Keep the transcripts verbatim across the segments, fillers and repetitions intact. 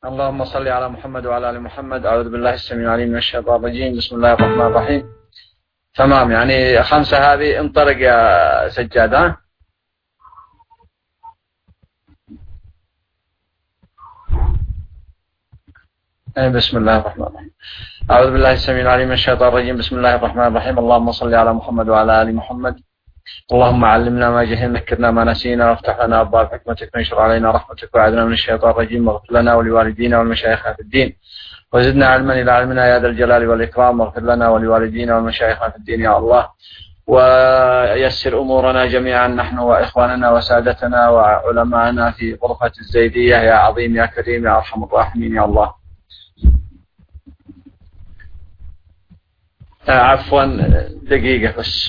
اللهم صل على محمد وعلى آل محمد. أعوذ بالله السميع العليم من الشيطان الرجيم. بسم الله الرحمن الرحيم. تمام، يعني خمسة هذه انطلق يا سجاد. ها بسم الله الرحمن الرحيم. أعوذ بالله السميع العليم من الشيطان الرجيم. بسم الله الرحمن الرحيم. اللهم صل على محمد وعلى آل محمد. اللهم علمنا ما جهلنا، ذكرنا ما نسينا، وافتح لنا أبواب حكمتك، وانشر علينا رحمتك، وأعذنا من الشيطان الرجيم، واغفر لنا ولوالدينا والمشايخ في الدين، وزدنا علما إلى علمنا يا ذا الجلال والإكرام، واغفر لنا ولوالدينا والمشايخ في الدين يا الله، ويسر أمورنا جميعا نحن وإخواننا وسادتنا وعلماءنا في غرفة الزيدية يا عظيم يا كريم يا أرحم الراحمين يا الله. عفوا دقيقة بس.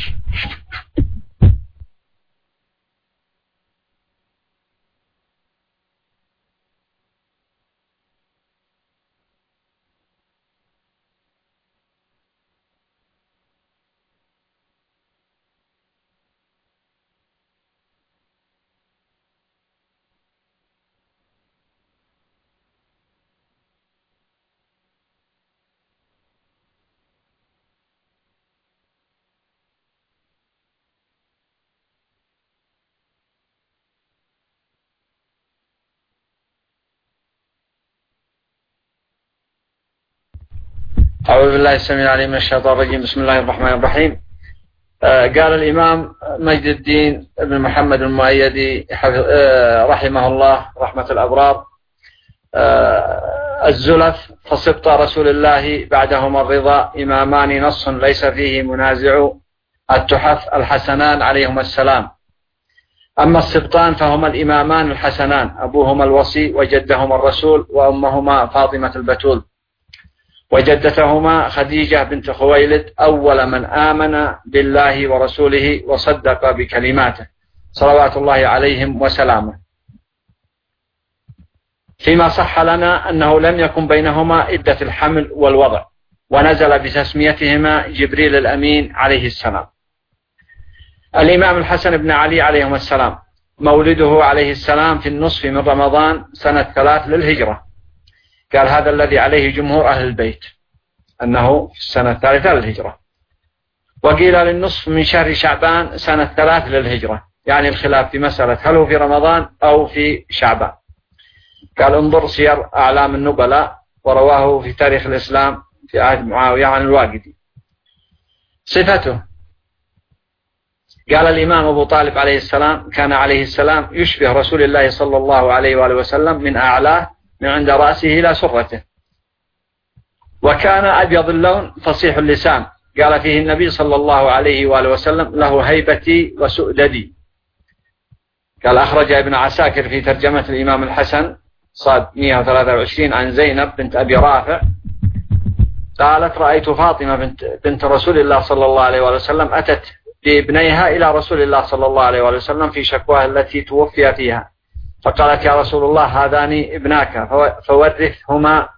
أعوذ بالله السميع العليم من الشيطان الرجيم. بسم الله الرحمن الرحيم. آه قال الإمام مجد الدين بن محمد المؤيدي رحمه الله رحمة الأبرار: آه الزلف فصبط رسول الله بعدهما الرضا إمامان نص ليس فيه منازع، التحف الحسنان عليهما السلام. أما السبطان فهما الإمامان الحسنان، أبوهما الوصي وجدهما الرسول، وأمهما فاطمة البتول، وجدتهما خديجة بنت خويلد أول من آمن بالله ورسوله وصدق بكلماته صلوات الله عليهم وسلامه. فيما صح لنا أنه لم يكن بينهما عدة الحمل والوضع، ونزل بتسميتهما جبريل الأمين عليه السلام. الإمام الحسن بن علي عليهما السلام مولده عليه السلام في النصف من رمضان سنة ثلاث للهجرة. قال هذا الذي عليه جمهور أهل البيت، أنه في السنة الثالثة للهجرة. وقيل للنصف من شهر شعبان سنة ثلاث للهجرة، يعني الخلاف في مسألة هل هو في رمضان أو في شعبان. قال انظر سير أعلام النبلاء، ورواه في تاريخ الإسلام في عهد معاوية عن الواقدي. صفته: قال الإمام أبو طالب عليه السلام كان عليه السلام يشبه رسول الله صلى الله عليه وآله وسلم من أعلاه من عند رأسه إلى سرته، وكان أبيض اللون فصيح اللسان. قال فيه النبي صلى الله عليه وآله وسلم له هيبتي وسؤددي. قال أخرج ابن عساكر في ترجمة الإمام الحسن صاد مئة وثلاثة وعشرين عن زينب بنت أبي رافع قالت رأيت فاطمة بنت, بنت رسول الله صلى الله عليه وآله وسلم أتت بابنيها إلى رسول الله صلى الله عليه وآله وسلم في شكواها التي توفي فيها، فقالت يا رسول الله هذان ابناك فورثهما.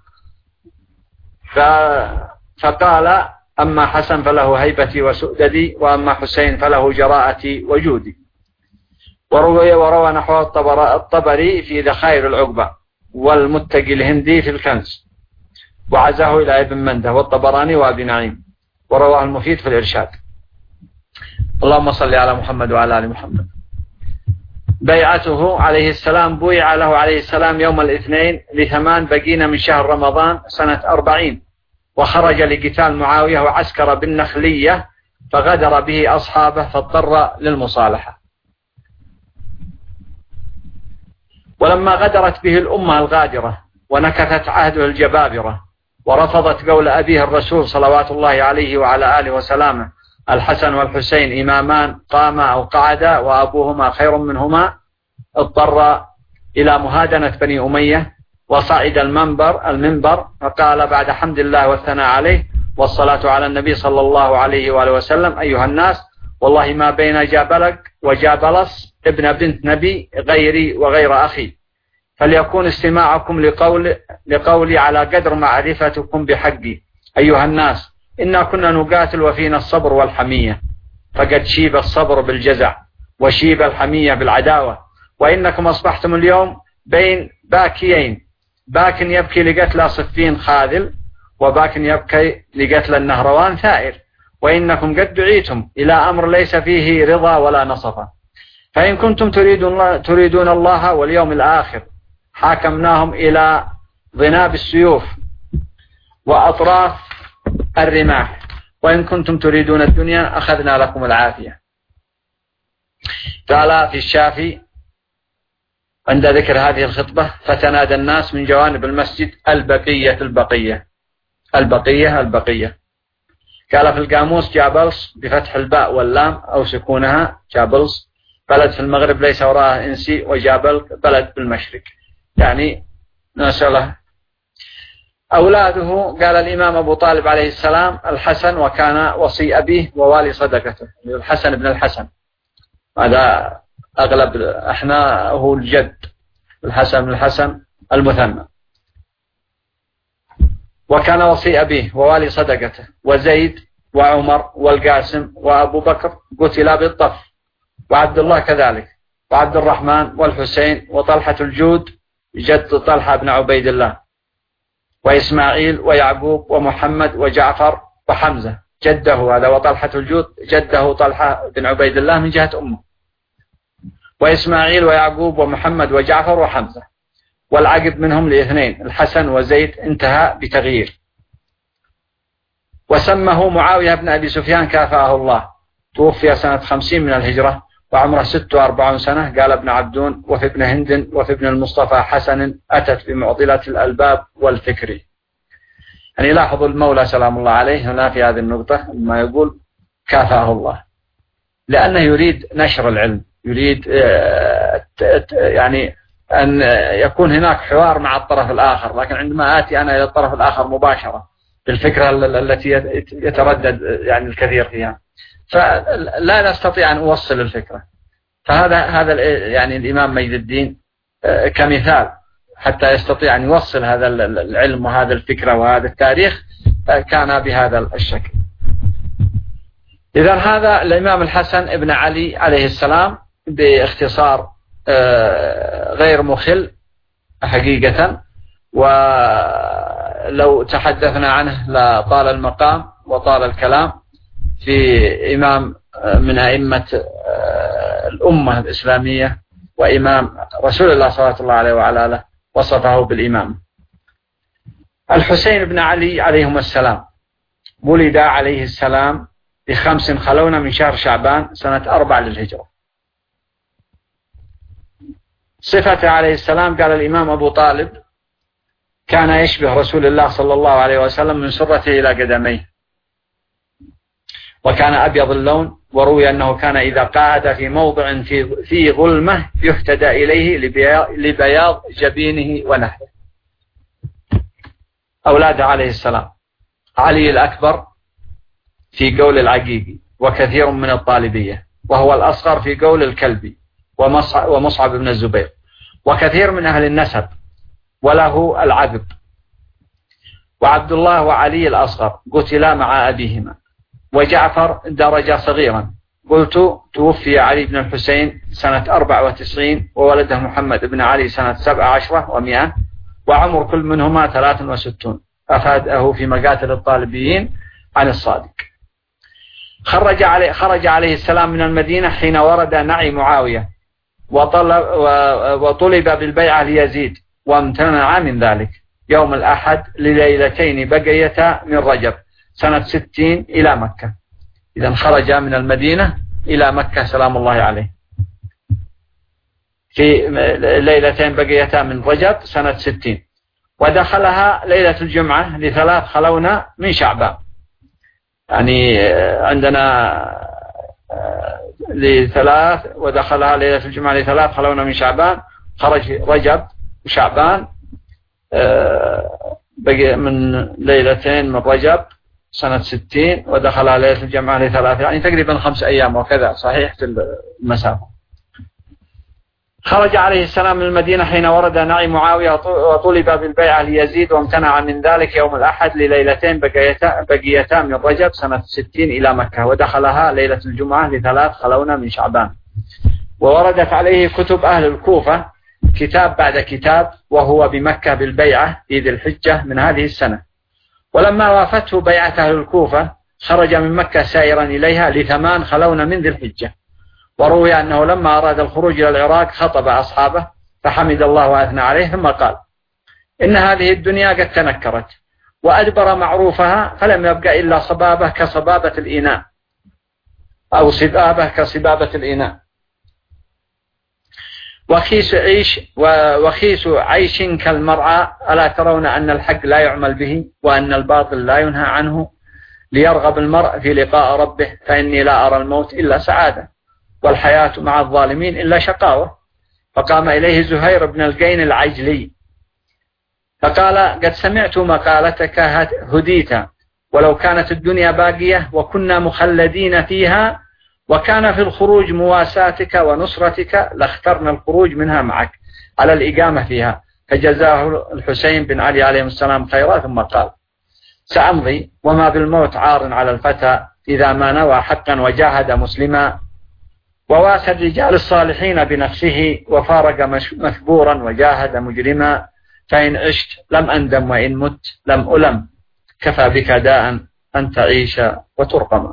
فقال أما حسن فله هيبتي وسؤددي، وأما حسين فله جراءتي وجودي. وروي وروى نحو الطبري في ذخائر العقبة، والمتقي الهندي في الكنز، وعزاه إلى ابن منده والطبراني وابن نعيم، ورواه المفيد في الإرشاد. اللهم صل على محمد وعلى آل محمد. بيعته عليه السلام: بويع له عليه السلام يوم الاثنين لثمان بقين من شهر رمضان سنة أربعين، وخرج لقتال معاوية وعسكر بالنخلية، فغدر به أصحابه فاضطر للمصالحة. ولما غدرت به الأمة الغادرة ونكثت عهده الجبابرة، ورفضت قول أبيه الرسول صلوات الله عليه وعلى آله وسلامه: الحسن والحسين إمامان قاما أو قعدا وأبوهما خير منهما، اضطر إلى مهادنة بني أمية، وصعد المنبر المنبر فقال بعد حمد الله والثناء عليه والصلاة على النبي صلى الله عليه وآله وسلم: أيها الناس، والله ما بين جابلك وجابلس ابن بنت نبي غيري وغير أخي، فليكون استماعكم لقول لقولي على قدر معرفتكم بحقي. أيها الناس، إنا كنا نقاتل وفينا الصبر والحمية، فقد شيب الصبر بالجزع وشيب الحمية بالعداوة، وإنكم أصبحتم اليوم بين باكيين باك يبكي لقتل صفين خاذل، وباك يبكي لقتل النهروان ثائر، وإنكم قد دعيتم إلى أمر ليس فيه رضا ولا نصفا، فإن كنتم تريدون الله, تريدون الله واليوم الآخر حاكمناهم إلى ضناب السيوف وأطراف الرماح، وإن كنتم تريدون الدنيا أخذنا لكم العافية. قال في الشافي عند ذكر هذه الخطبة: فتنادى الناس من جوانب المسجد: البقية البقية البقية البقية. قال في القاموس: جابلس بفتح الباء واللام أو سكونها، جابلس بلد في المغرب ليس وراءه إنسي، وجابل بلد بالمشرق، يعني نسأله. أولاده قال الإمام أبو طالب عليه السلام الحسن، وكان وصي أبيه ووالي صدقته، الحسن بن الحسن، هذا أغلب احنا هو الجد، الحسن بن الحسن المثنى، وكان وصي أبيه ووالي صدقته. وزيد وعمر والقاسم وأبو بكر قتلا بالطف، وعبد الله كذلك، وعبد الرحمن والحسين وطلحة الجود جد طلحة بن عبيد الله، وإسماعيل ويعقوب ومحمد وجعفر وحمزة جده هذا، وطلحة الجود جده طلحة بن عبيد الله من جهة أمه، وإسماعيل ويعقوب ومحمد وجعفر وحمزة، والعقب منهم لاثنين الحسن وزيد، انتهى بتغيير. وسمه معاوية بن أبي سفيان كافأه الله، توفي سنة خمسين من الهجرة وعمره ست وأربعون سنة. قال ابن عبدون: وفي ابن هند وفي ابن المصطفى حسن أتت بمعضلة الألباب والفكر. يعني لاحظوا المولى سلام الله عليه هنا في هذه النقطة ما يقول كافأه الله، لأنه يريد نشر العلم، يريد يعني أن يكون هناك حوار مع الطرف الآخر. لكن عندما آتي أنا إلى الطرف الآخر مباشرة بالفكرة التي يتردد يعني الكثير فيها، فلا نستطيع أن أوصل الفكرة. فهذا هذا يعني الإمام مجد الدين كمثال حتى يستطيع أن يوصل هذا العلم وهذا الفكرة وهذا التاريخ، كان بهذا الشكل. إذا هذا الإمام الحسن ابن علي عليه السلام باختصار غير مخل حقيقة، ولو تحدثنا عنه لطال المقام وطال الكلام. في إمام من أئمة الأمة الإسلامية وإمام رسول الله صلى الله عليه وعلى آله وصفه بالإمام. الحسين بن علي عليهما السلام ولد عليه السلام بخمس خلون من شهر شعبان سنة أربع للهجرة. صفته عليه السلام قال الإمام أبو طالب: كان يشبه رسول الله صلى الله عليه وسلم من سرته إلى قدميه، وكان أبيض اللون، وروي أنه كان إذا قعد في موضع في في ظلمة يهتدى إليه لبياض جبينه ونحره. أولاده عليه السلام: علي الأكبر في قول العقيقي وكثير من الطالبية، وهو الأصغر في قول الكلبي ومصعب بن الزبير، وكثير من أهل النسب، وله العقب. وعبد الله وعلي الأصغر قتلا مع أبيهما. وجعفر درج صغيرا. قلت: توفي علي بن الحسين سنة أربع وتسعين، وولده محمد بن علي سنة سبع عشرة ومئة، وعمر كل منهما ثلاث وستون. أفاده في مقاتل الطالبيين عن الصادق. خرج عليه, خرج عليه السلام من المدينة حين ورد نعي معاوية، وطلب, وطلب بالبيعة ليزيد، وامتنع من ذلك يوم الأحد لليلتين بقيتا من رجب سنة ستين إلى مكة. إذن خرج من المدينة إلى مكة سلام الله عليه في ليلتين بقيتا من رجب سنة ستين، ودخلها ليلة الجمعة لثلاث خلونا من شعبان. يعني عندنا لثلاث، ودخلها ليلة الجمعة لثلاث خلونا من شعبان، خرج رجب وشعبان بقي من ليلتين من رجب سنة ستين، ودخلها ليلة الجمعة لثلاث، يعني تقريبا خمس أيام وكذا، صحيح في المسافة. خرج عليه السلام من المدينة حين ورد نعي معاوية، وطلب بالبيعة ليزيد، وامتنع من ذلك يوم الأحد لليلتين بقيتا من رجب سنة ستين إلى مكة، ودخلها ليلة الجمعة لثلاث خلونا من شعبان. ووردت عليه كتب أهل الكوفة كتاب بعد كتاب وهو بمكة بالبيعة في ذي الحجة من هذه السنة. ولما وافته بيعة أهل الكوفة خرج من مكة سائرا إليها لثمان خلون من ذي الحجة. وروي أنه لما أراد الخروج إلى العراق خطب أصحابه فحمد الله وأثنى عليه ثم قال: إن هذه الدنيا قد تنكرت وأدبر معروفها فلم يبقى إلا صبابة كصبابة الإناء أو صبابة كصبابة الإناء، وخيس عيش وخيس عيش كالمرعى، ألا ترون أن الحق لا يعمل به وأن الباطل لا ينهى عنه، ليرغب المرء في لقاء ربه، فإني لا أرى الموت إلا سعادة والحياة مع الظالمين إلا شقاوة. فقام إليه زهير بن القين العجلي فقال: قد سمعت مقالتك هديت، ولو كانت الدنيا باقية وكنا مخلدين فيها وكان في الخروج مواساتك ونصرتك لاخترنا الخروج منها معك على الإقامة فيها. فجزاه الحسين بن علي عليه السلام خيرا ثم قال: سأمضي وما بالموت عار على الفتى إذا ما نوى حقا وجاهد مسلما، وواسى الرجال الصالحين بنفسه وفارق مثبورا وجاهد مجرما، فإن عشت لم أندم وإن مت لم ألم، كفى بك داء أن تعيش وترقم.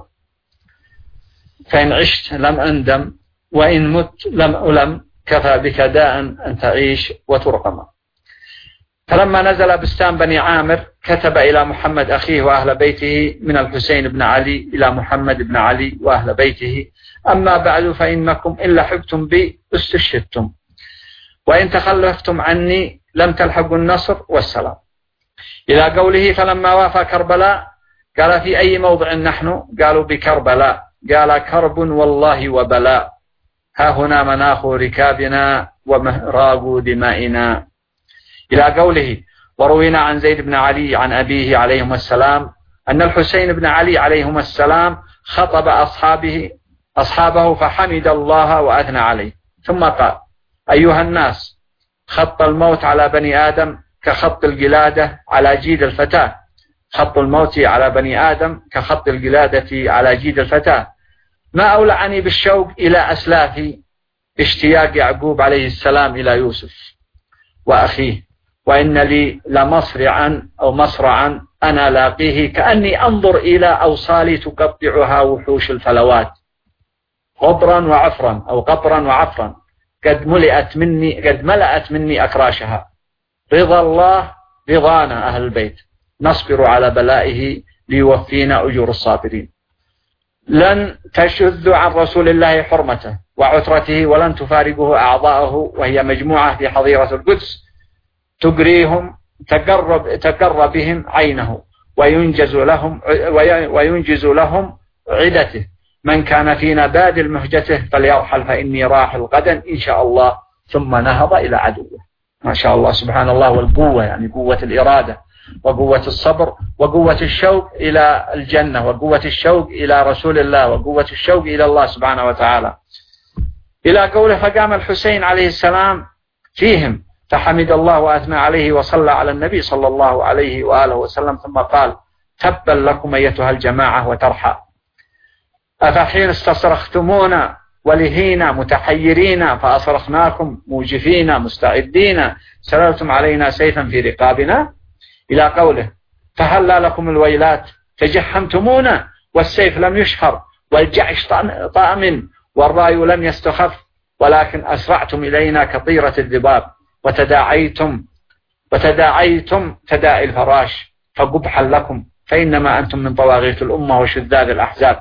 فإن عشت لم أندم وإن مت لم ألم، كفى بك داء أن تعيش وترقم. فلما نزل بستان بني عامر كتب إلى محمد أخيه وأهل بيته من الحسين بن علي إلى محمد بن علي وأهل بيته: أما بعد فإنكم إن لحقتم بي استشهدتم، وإن تخلفتم عني لم تلحقوا النصر والسلام. إلى قوله: فلما وافى كربلاء قال: في أي موضع نحن؟ قالوا: بكربلاء. قال: كرب والله وبلاء، ها هنا مناخ ركابنا ومهراق دمائنا. إلى قوله: وروينا عن زيد بن علي عن أبيه عليهم السلام أن الحسين بن علي عليهم السلام خطب أصحابه أصحابه فحمد الله وأثنى عليه ثم قال: أيها الناس، خط الموت على بني آدم كخط القلادة على جيد الفتاة، خط الموت على بني آدم كخط القلادة على جيد الفتاة. ما أولعني بالشوق إلى أسلافي اشتياق يعقوب عليه السلام إلى يوسف وأخيه، وإن لي لمصرعا أو مصرعا أنا لاقيه كأني أنظر إلى أوصالي تقطعها وحوش الفلوات، غبرا وعفرا أو قطرا وعفرا، قد ملئت مني قد ملأت مني أكراشها. رضا الله رضانا أهل البيت، نصبر على بلائه ليوفينا أجور الصابرين. لن تشذ عن رسول الله حرمته وعترته، ولن تفارقه أعضاءه، وهي مجموعة في حظيرة القدس تقريهم تقرب تقرب بهم عينه وينجز لهم وينجز لهم عدته. من كان فينا بادل مهجته فليرحل فإني راحل غدا إن شاء الله، ثم نهض إلى عدوه. ما شاء الله سبحان الله. والقوة يعني قوة الإرادة وقوة الصبر وقوة الشوق إلى الجنة وقوة الشوق إلى رسول الله وقوة الشوق إلى الله سبحانه وتعالى. إلى قوله: فقام الحسين عليه السلام فيهم فحمد الله وأثنى عليه وصلى على النبي صلى الله عليه وآله وسلم ثم قال: تبا لكم أيتها الجماعة وترحى، أفحين استصرختمونا ولهينا متحيرين فأصرخناكم موجفين مستعدين، سللتم علينا سيفا في رقابنا. إلى قوله: فهلا لكم الويلات، تجحمتمونا والسيف لم يشهر والجعش طامن والراي لم يستخف، ولكن أسرعتم إلينا كطيرة الذباب وتداعيتم وتداعيتم تداعي الفراش، فقبحا لكم، فإنما أنتم من طواغيت الأمة وشذاذ الأحزاب.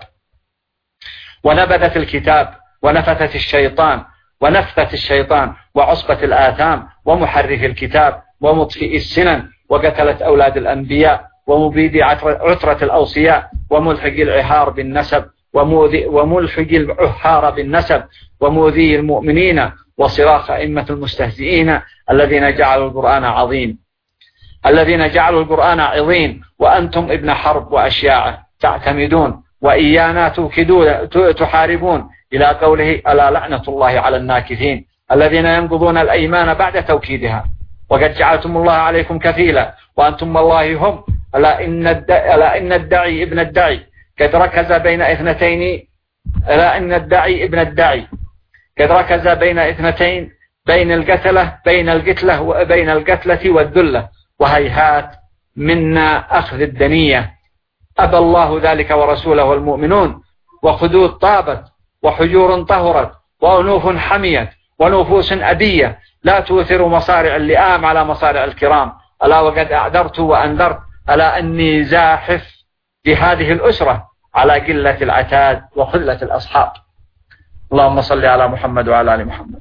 ونبذت الكتاب ونفثت الشيطان ونفثت الشيطان وعصبة الآثام ومحرف الكتاب ومطفئ السنن وقتلت أولاد الأنبياء ومبيد عترة الأوصياء وملحق العهار بالنسب وملحق العهار بالنسب ومؤذي المؤمنين وصراخ أئمة المستهزئين الذين جعلوا القرآن عظيم الذين جعلوا القرآن عظيم، وأنتم ابن حرب وأشياعه تعتمدون وإيانا توكدون تحاربون. إلى قوله: ألا لعنة الله على الناكثين الذين ينقضون الأيمان بعد توكيدها، وقد جعلتم الله عليكم كفيلا وأنتم والله هم. ألا إن الدعي, ألا إن الدعي ابن الدعي قد ركز بين اثنتين ألا إن الدعي ابن الدعي قد ركز بين اثنتين بين القتلة بين القتلة وبين القتلة والذلة، وهيهات منا أخذ الدنية. أبى الله ذلك ورسوله والمؤمنون، وخدود طابت وحجور طهرت وأنوف حميت ونفوس أبية لا توثر مصارع اللئام على مصارع الكرام. ألا وقد أعذرت وأنذرت، ألا أني زاحف بهذه الأسرة على قلة العتاد وقلة الأصحاب. اللهم صل على محمد وعلى آل محمد.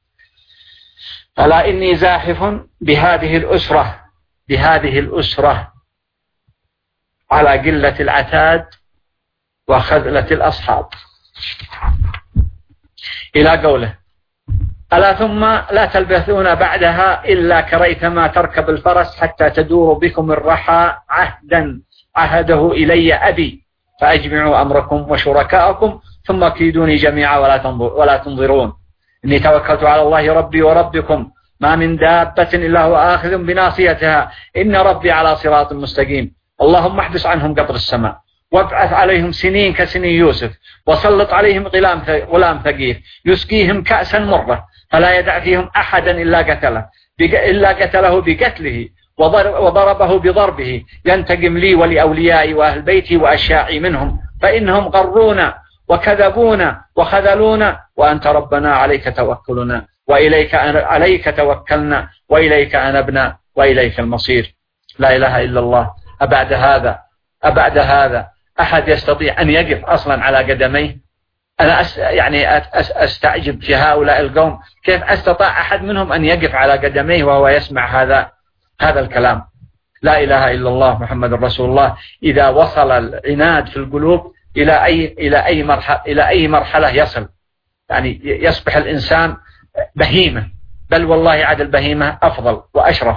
ألا إني زاحف بهذه الأسرة بهذه الأسرة على قلة العتاد وخذلة الأصحاب. إلى قوله: ألا ثم لا تلبثون بعدها إلا كريثما تركب الفرس حتى تدور بكم الرحى عهدا عهده إلي أبي، فأجمعوا أمركم وشركاءكم ثم كيدوني جميعا ولا تنظر ولا تنظرون. إني توكلت على الله ربي وربكم، ما من دابة إلا هو آخذ بناصيتها، إن ربي على صراط مستقيم. اللهم احبس عنهم قطر السماء، وابعث عليهم سنين كسنين يوسف، وسلط عليهم غلام غلام ثقيف يسقيهم كأسا مرة، فلا يدع فيهم أحدا إلا قتله إلا قتله بقتله وضربه بضربه، ينتقم لي ولأوليائي وأهل بيتي وأشياعي منهم، فإنهم غرونا وكذبونا وخذلونا، وأنت ربنا عليك توكلنا وإليك عليك توكلنا وإليك أنبنا وإليك المصير. لا إله إلا الله. أبعد هذا أبعد هذا أحد يستطيع أن يقف أصلا على قدميه؟ أنا أس يعني أس أستعجب في هؤلاء القوم، كيف أستطاع أحد منهم أن يقف على قدميه وهو يسمع هذا هذا الكلام؟ لا إله إلا الله محمد رسول الله. إذا وصل العناد في القلوب إلى أي إلى أي مرحلة إلى أي مرحلة يصل، يعني يصبح الإنسان بهيمة، بل والله عاد البهيمة أفضل وأشرف.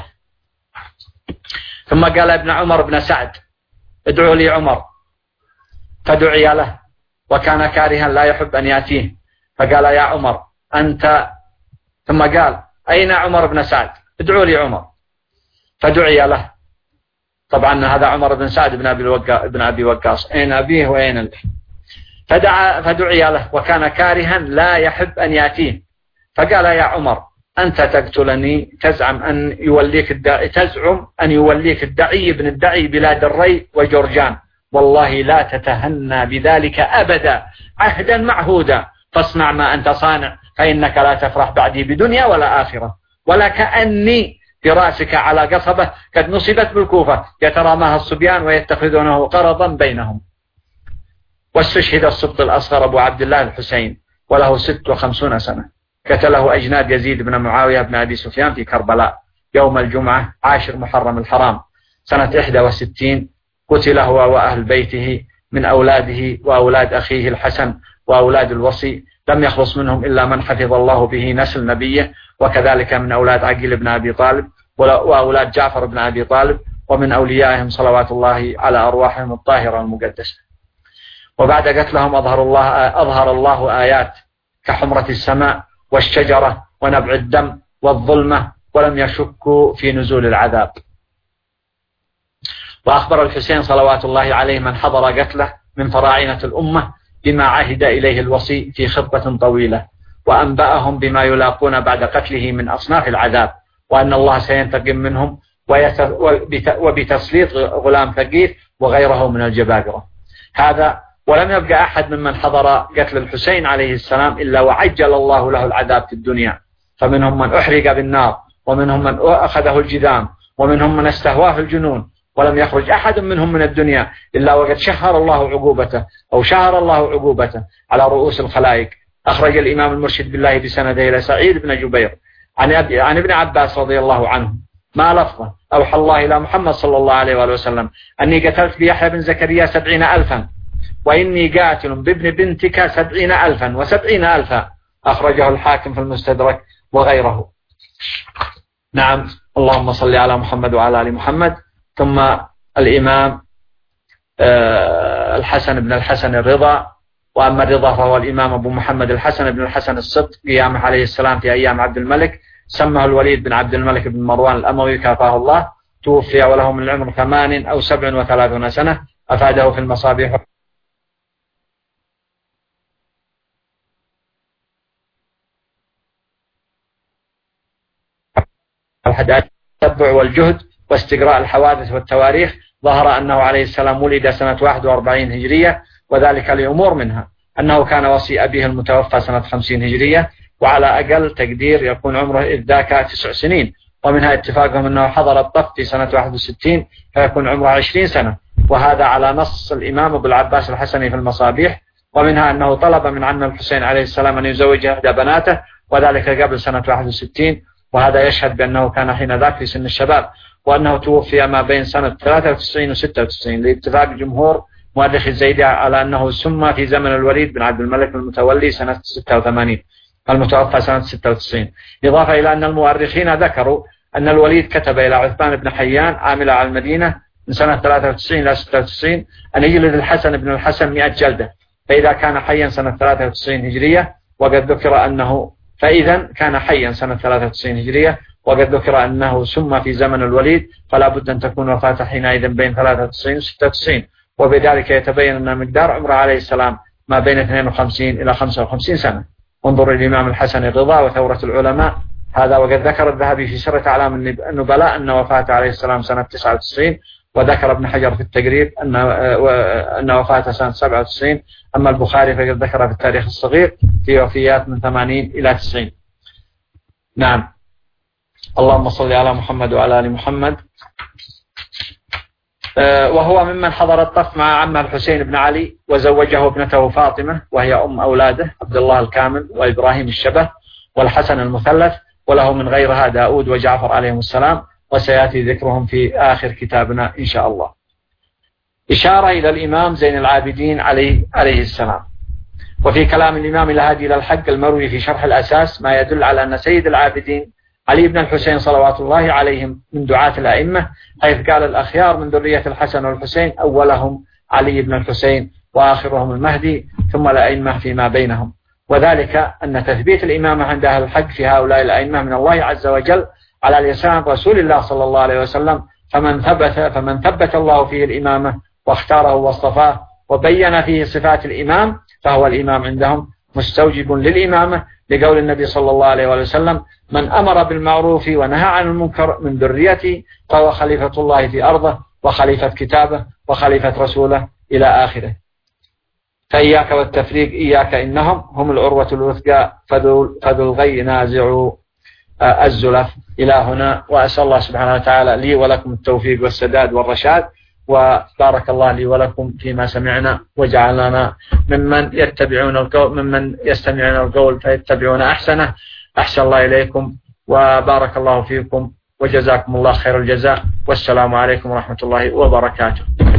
ثم قال ابن عمر بن سعد: ادعوا لي عمر، فدعي له وكان كارها لا يحب أن يأتيه، فقال: يا عمر أنت. ثم قال: أين عمر بن سعد؟ ادعوا لي عمر، فدعي له. طبعا هذا عمر بن سعد بن أبي الوقاص بن أبي وقاص، أين أبيه وأين الأب؟ فدعا فدعي له وكان كارها لا يحب أن يأتيه، فقال: يا عمر أنت تقتلني تزعم أن يوليك الداعي تزعم أن يوليك الدعي بن الدعي بلاد الري وجرجان، والله لا تتهنى بذلك أبدا، عهدا معهودا، فاصنع ما أنت صانع، فإنك لا تفرح بعدي بدنيا ولا آخرة. ولا كأني برأسك على قصبة قد نصبت بالكوفة يتراماها الصبيان ويتخذونه قرضا بينهم. واستشهد السبط الأصغر أبو عبد الله الحسين وله ست وخمسون سنة، قتله أجناد يزيد بن معاوية بن أبي سفيان في كربلاء يوم الجمعة عاشر محرم الحرام سنة إحدى وستين. قتل هو وأهل بيته من أولاده وأولاد أخيه الحسن وأولاد الوصي، لم يخلص منهم إلا من حفظ الله به نسل نبيه، وكذلك من أولاد عقيل بن أبي طالب وأولاد جعفر بن أبي طالب، ومن أوليائهم صلوات الله على أرواحهم الطاهرة المقدسة. وبعد قتلهم أظهر الله, أظهر الله آيات كحمرة السماء والشجرة ونبع الدم والظلمة، ولم يشكوا في نزول العذاب. وأخبر الحسين صلوات الله عليه من حضر قتله من فراعنة الأمة بما عهد إليه الوصي في خطة طويلة، وأنبأهم بما يلاقون بعد قتله من أصناف العذاب، وأن الله سينتقم منهم وبتسليط غلام ثقيف وغيره من الجبابرة. هذا ولم يبقى أحد ممن حضر قتل الحسين عليه السلام إلا وعجل الله له العذاب في الدنيا، فمنهم من أحرق بالنار، ومنهم من أخذه الجذام، ومنهم من استهواه الجنون، ولم يخرج أحد منهم من الدنيا إلا وقد شهر الله عقوبته أو شهر الله عقوبته على رؤوس الخلائق. أخرج الإمام المرشد بالله بسنده إلى سعيد بن جبير عن, عن ابن عباس رضي الله عنه ما لفظه: أوحى الله إلى محمد صلى الله عليه وآله وسلم أني قتلت بيحيى بن زكريا سبعين ألفا، وإني قاتل بابن بنتك سبعين ألفا وسبعين ألفا. أخرجه الحاكم في المستدرك وغيره. نعم. اللهم صل على محمد وعلى آل محمد. ثم الإمام الحسن بن الحسن الرضا، وأما الرضا فهو الإمام أبو محمد الحسن بن الحسن الصدق قيامه عليه السلام في أيام عبد الملك، سمه الوليد بن عبد الملك بن مروان الأموي كافاه الله، توفي وله من العمر ثمان أو سبع وثلاثون سنة، أفاده في المصابيح. التتبع والجهد واستقراء الحوادث والتواريخ ظهر أنه عليه السلام ولد سنة واحد وأربعين هجرية، وذلك لأمور منها أنه كان وصي أبيه المتوفى سنة خمسين هجرية، وعلى أقل تقدير يكون عمره إذ ذاك تسع سنين، ومنها اتفاقهم أنه حضر الطف في سنة واحد وستين فيكون عمره عشرين سنة، وهذا على نص الإمام أبو العباس الحسني في المصابيح. ومنها أنه طلب من عمه الحسين عليه السلام أن يزوج إحدى بناته، وذلك قبل سنة واحد وستين، وهذا يشهد بأنه كان حين ذاك في سن الشباب، وأنه توفي ما بين سنة ثلاثة وتسعين و ستة وتسعين لاتفاق جمهور مؤرخ الزيدي على أنه سمى في زمن الوليد بن عبد الملك المتولي سنة ستة وثمانين المتوفى سنة ستة وتسعين. إضافة إلى أن المؤرخين ذكروا أن الوليد كتب إلى عثمان بن حيان عامل على المدينة من سنة ثلاثة وتسعين إلى ستة وتسعين أن يجلد الحسن بن الحسن مئة جلدة، فإذا كان حيا سنة ثلاثة وتسعين هجرية، وقد ذكر أنه فإذا كان حيا سنة ثلاثة وتسعين هجرية وقد ذكر أنه سمى في زمن الوليد، فلا بد أن تكون وفاته حينئذ بين ثلاثة وتسعين و ستة وتسعين، وبذلك يتبين أن مقدار عمره عليه السلام ما بين اثنين وخمسين إلى خمسة وخمسين سنة. انظر الإمام الحسن الرضا وثورة العلماء هذا، وقد ذكر الذهبي في سيرة أعلام النبلاء أن وفاته عليه السلام سنة تسعة وتسعين، وذكر ابن حجر في التقريب أن أن وفاته سنة سبعة وتسعين. أما البخاري فقد ذكر في التاريخ الصغير في وفيات من ثمانين إلى تسعين. نعم. اللهم صل على محمد وعلى آل محمد. وهو ممن حضر الطف مع عمه الحسين بن علي، وزوجه ابنته فاطمة وهي أم أولاده عبد الله الكامل وإبراهيم الشبه والحسن المثلث، وله من غيرها داود وجعفر عليهم السلام، وسيأتي ذكرهم في آخر كتابنا إن شاء الله. إشارة إلى الإمام زين العابدين عليه, عليه السلام. وفي كلام الإمام الهادي إلى الحق المروي في شرح الأساس ما يدل على أن سيد العابدين علي بن الحسين صلوات الله عليهم من دعاة الأئمة، حيث قال الأخيار من ذرية الحسن والحسين أولهم علي بن الحسين وآخرهم المهدي ثم الأئمة فيما بينهم، وذلك أن تثبيت الإمامة عند أهل الحق في هؤلاء الأئمة من الله عز وجل على لسان رسول الله صلى الله عليه وسلم، فمن ثبت فمن ثبت الله فيه الإمامة واختاره واصطفاه وبين فيه صفات الإمام فهو الإمام عندهم مستوجب للإمامة، لقول النبي صلى الله عليه وسلم: من أمر بالمعروف ونهى عن المنكر من ذريته فهو خليفة الله في أرضه وخليفة كتابه وخليفة رسوله إلى آخره. فإياك والتفريق، إياك إنهم هم العروة الوثقى فذو الغي نازع الزلف. إلى هنا، وأسأل الله سبحانه وتعالى لي ولكم التوفيق والسداد والرشاد، وبارك الله لي ولكم فيما سمعنا، وجعلنا ممن يتبعون القول ممن يستمعون القول فيتبعون أحسنه. أحسن الله إليكم وبارك الله فيكم وجزاكم الله خير الجزاء، والسلام عليكم ورحمة الله وبركاته.